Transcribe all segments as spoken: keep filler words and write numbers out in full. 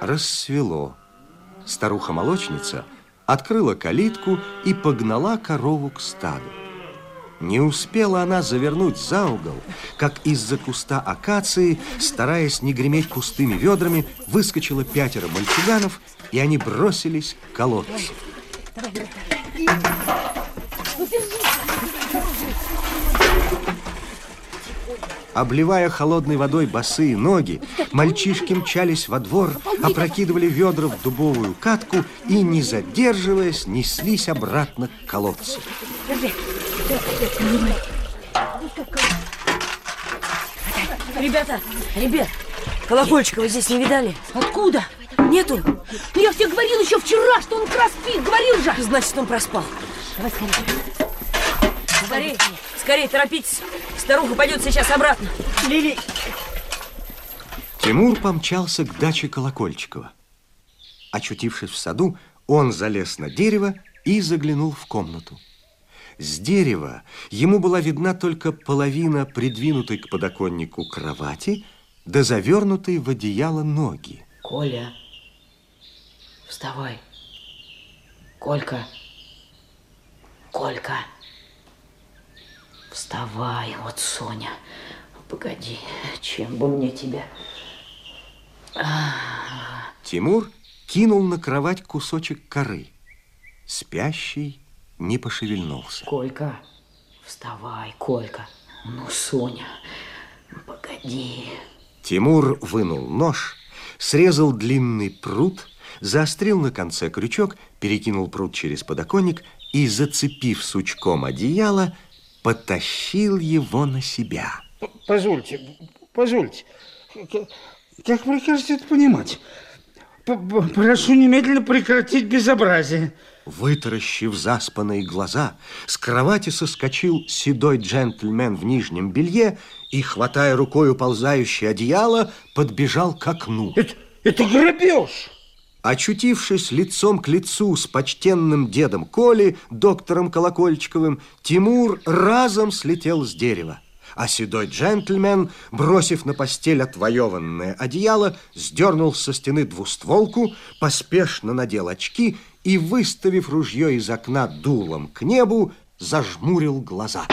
Рассвело. Старуха-молочница открыла калитку и погнала корову к стаду. Не успела она завернуть за угол, как из-за куста акации, стараясь не греметь пустыми ведрами, выскочило пятеро мальчуганов, и они бросились к колодцу. Обливая холодной водой босые ноги, мальчишки мчались во двор, опрокидывали ведра в дубовую катку и, не задерживаясь, неслись обратно к колодцу. Ребята, ребят, колокольчика вы здесь не видали? Откуда? Нету? Ну я тебе говорил еще вчера, что он проспит, говорил же. Значит, он проспал. Давай скорее. Скорее, скорее, торопитесь. Старуха пойдет сейчас обратно. Лили. Тимур помчался к даче Колокольчикова. Очутившись в саду, он залез на дерево и заглянул в комнату. С дерева ему была видна только половина придвинутой к подоконнику кровати, да завернутой в одеяло ноги. Коля, вставай. Колька. Колька. Вставай, вот Соня. Погоди, чем бы мне тебя... Тимур кинул на кровать кусочек коры. Спящий не пошевельнулся. Колька, вставай, Колька. Ну, Соня, погоди. Тимур вынул нож, срезал длинный прут, заострил на конце крючок, перекинул прут через подоконник и, зацепив сучком одеяло, потащил его на себя. Позвольте, позвольте. Как прикажете это понимать? Прошу немедленно прекратить безобразие. Вытаращив заспанные глаза, с кровати соскочил седой джентльмен в нижнем белье и, хватая рукой уползающее одеяло, подбежал к окну. Это, это грабеж! Очутившись лицом к лицу с почтенным дедом Колей, доктором Колокольчиковым, Тимур разом слетел с дерева. А седой джентльмен, бросив на постель отвоеванное одеяло, сдернул со стены двустволку, поспешно надел очки и, выставив ружье из окна дулом к небу, зажмурил глаза.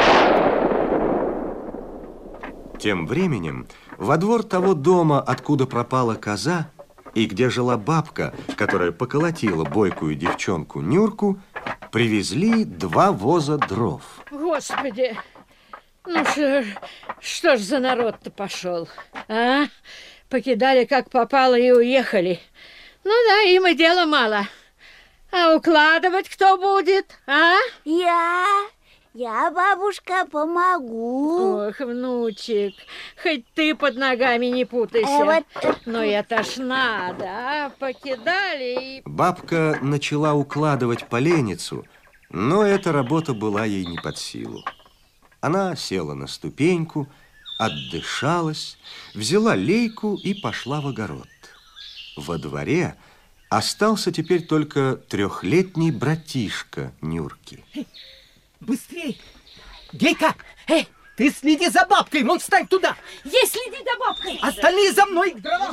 Тем временем во двор того дома, откуда пропала коза, и где жила бабка, которая поколотила бойкую девчонку Нюрку, привезли два воза дров. Господи! Ну, что, что ж за народ-то пошел, а? Покидали, как попало, и уехали. Ну да, им и дела мало. А укладывать кто будет, а? Я, я, бабушка, помогу. Ох, внучек, хоть ты под ногами не путайся. А вот... Но это ж надо, а? Покидали и... Бабка начала укладывать поленницу, но эта работа была ей не под силу. Она села на ступеньку, отдышалась, взяла лейку и пошла в огород. Во дворе остался теперь только трехлетний братишка Нюрки. Быстрей! Гейка! Эй, ты следи за бабкой, вон встань туда! Есть следи за бабкой! Остальные за мной к дровам!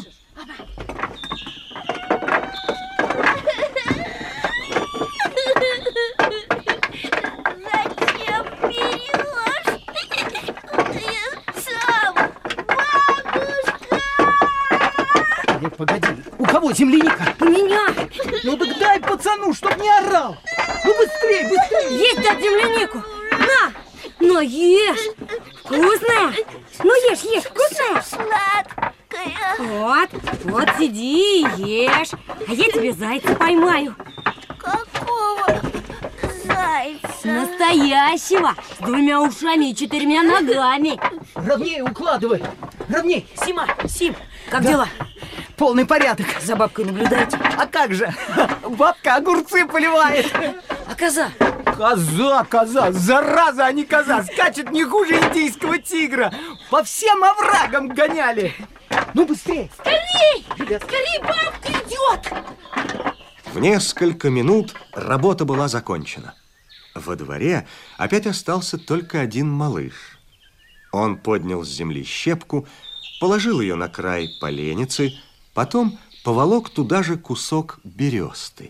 Погоди, у кого земляника? У меня! Ну так дай пацану, чтоб не орал! Ну быстрей, быстрей! Есть дать землянику! На! Ну ешь! Вкусная! Ну ешь, ешь, вкусная! Сладкая! Вот, вот сиди и ешь! А я тебе зайца поймаю! Какого зайца? Настоящего! С двумя ушами и четырьмя ногами! Ровнее укладывай! Ровней! Сима, Сим, как Да. дела? Полный порядок! За бабкой наблюдаете? А как же? Бабка огурцы поливает! А коза? Коза, коза, зараза, а не коза! Скачет не хуже индийского тигра! По всем оврагам гоняли! Ну быстрее! Скорей! Ребят. Скорей, бабка идет! В несколько минут работа была закончена. Во дворе опять остался только один малыш. Он поднял с земли щепку, положил ее на край поленницы, потом поволок туда же кусок бересты.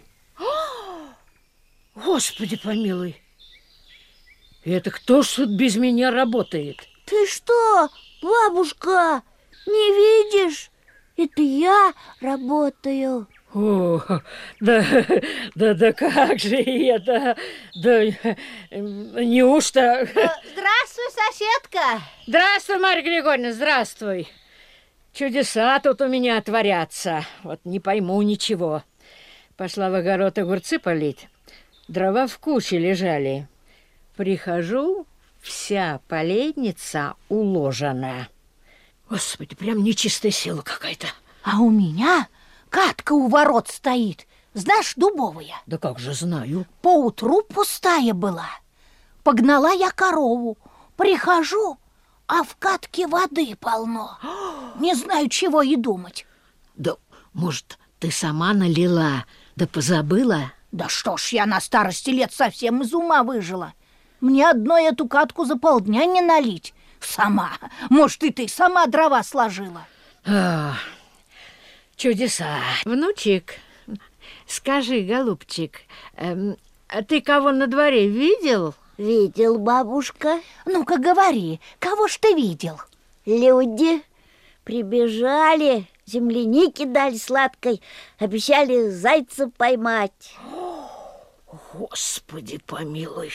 Господи помилуй. И это кто ж тут без меня работает? Ты что, бабушка, не видишь? Это я работаю. О, да, да, да как же это? Да, неужто... Здравствуй, соседка. Здравствуй, Марья Григорьевна, здравствуй. Чудеса тут у меня творятся. Вот не пойму ничего. Пошла в огород огурцы полить. Дрова в куче лежали. Прихожу, вся поленница уложена. Господи, прям нечистая сила какая-то. А у меня катка у ворот стоит, знаешь, дубовая. Да как же знаю. Поутру пустая была. Погнала я корову. Прихожу, а в катке воды полно. Не знаю, чего и думать. Да, может, ты сама налила, да позабыла? Да что ж, я на старости лет совсем из ума выжила. Мне одной эту катку за полдня не налить. Сама. Может, и ты сама дрова сложила. А, чудеса. Внучек, скажи, голубчик, эм, а ты кого на дворе видел? Видел, бабушка. Ну-ка, говори, кого ж ты видел? Люди прибежали, земляники дали сладкой, обещали зайца поймать. Господи помилуй,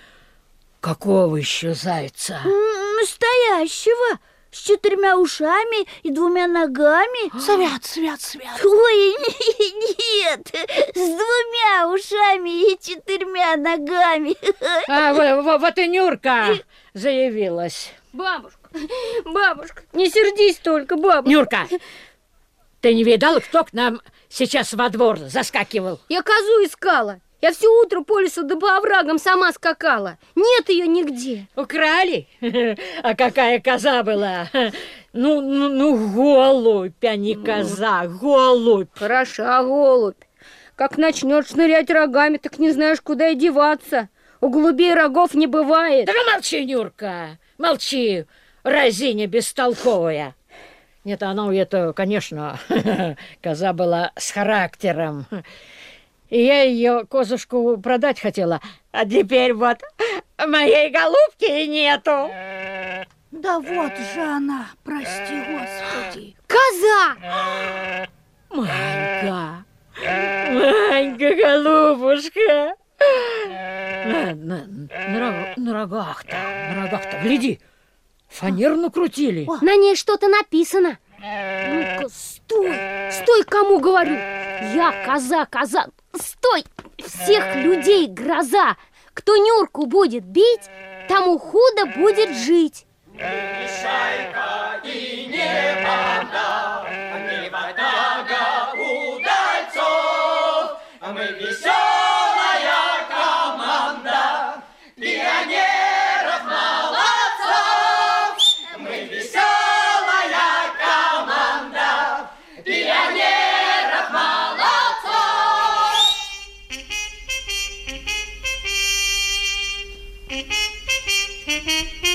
какого еще зайца? Настоящего, с четырьмя ушами и двумя ногами. Свят, свят, свят. Ой, нет, с двумя ушами и четырьмя ногами. А, вот, вот и Нюрка заявилась. Бабушка, бабушка, не сердись только, бабушка. Нюрка, ты не видала, кто к нам сейчас во двор заскакивал? Я козу искала. Я все утро по лесу да по оврагам сама скакала. Нет ее нигде. Украли? А какая коза была? Ну, ну, ну голубь, а не коза, голубь. Хороша, голубь. Как начнешь шнырять рогами, так не знаешь, куда и деваться. У голубей рогов не бывает. Да ну молчи, Нюрка, молчи, разиня бестолковая. Нет, она это, конечно, коза была с характером. И я ее, козушку, продать хотела, а теперь вот моей голубки нету. Да вот же она, прости, Господи. Коза! Манька, Манька, голубушка. На, на, на, рог, на рогах-то, на рогах-то, гляди, фанеру накрутили. На ней что-то написано. Ну-ка, стой, стой, кому говорю. Я коза, коза, стой, всех людей гроза. Кто Нюрку будет бить, тому худо будет жить. Не шайка и не банда, не ватага удальцов, а мы веселая команда пионеров молодцов. Мы веселая команда пионеров молодцов.